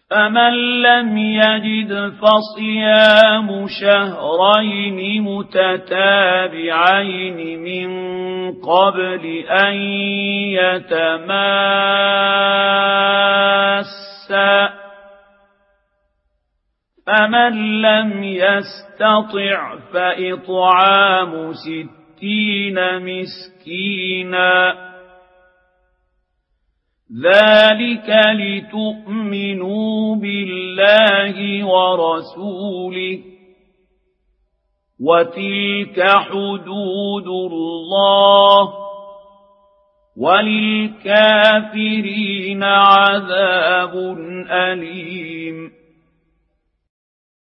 فمن لم يجد فصيام شهرين متتابعين من قبل أن يتماسا فمن لم يستطع فإطعام 60 مسكينا ذلك لتؤمنوا بالله ورسوله وتلك حدود الله وللكافرين عذاب أليم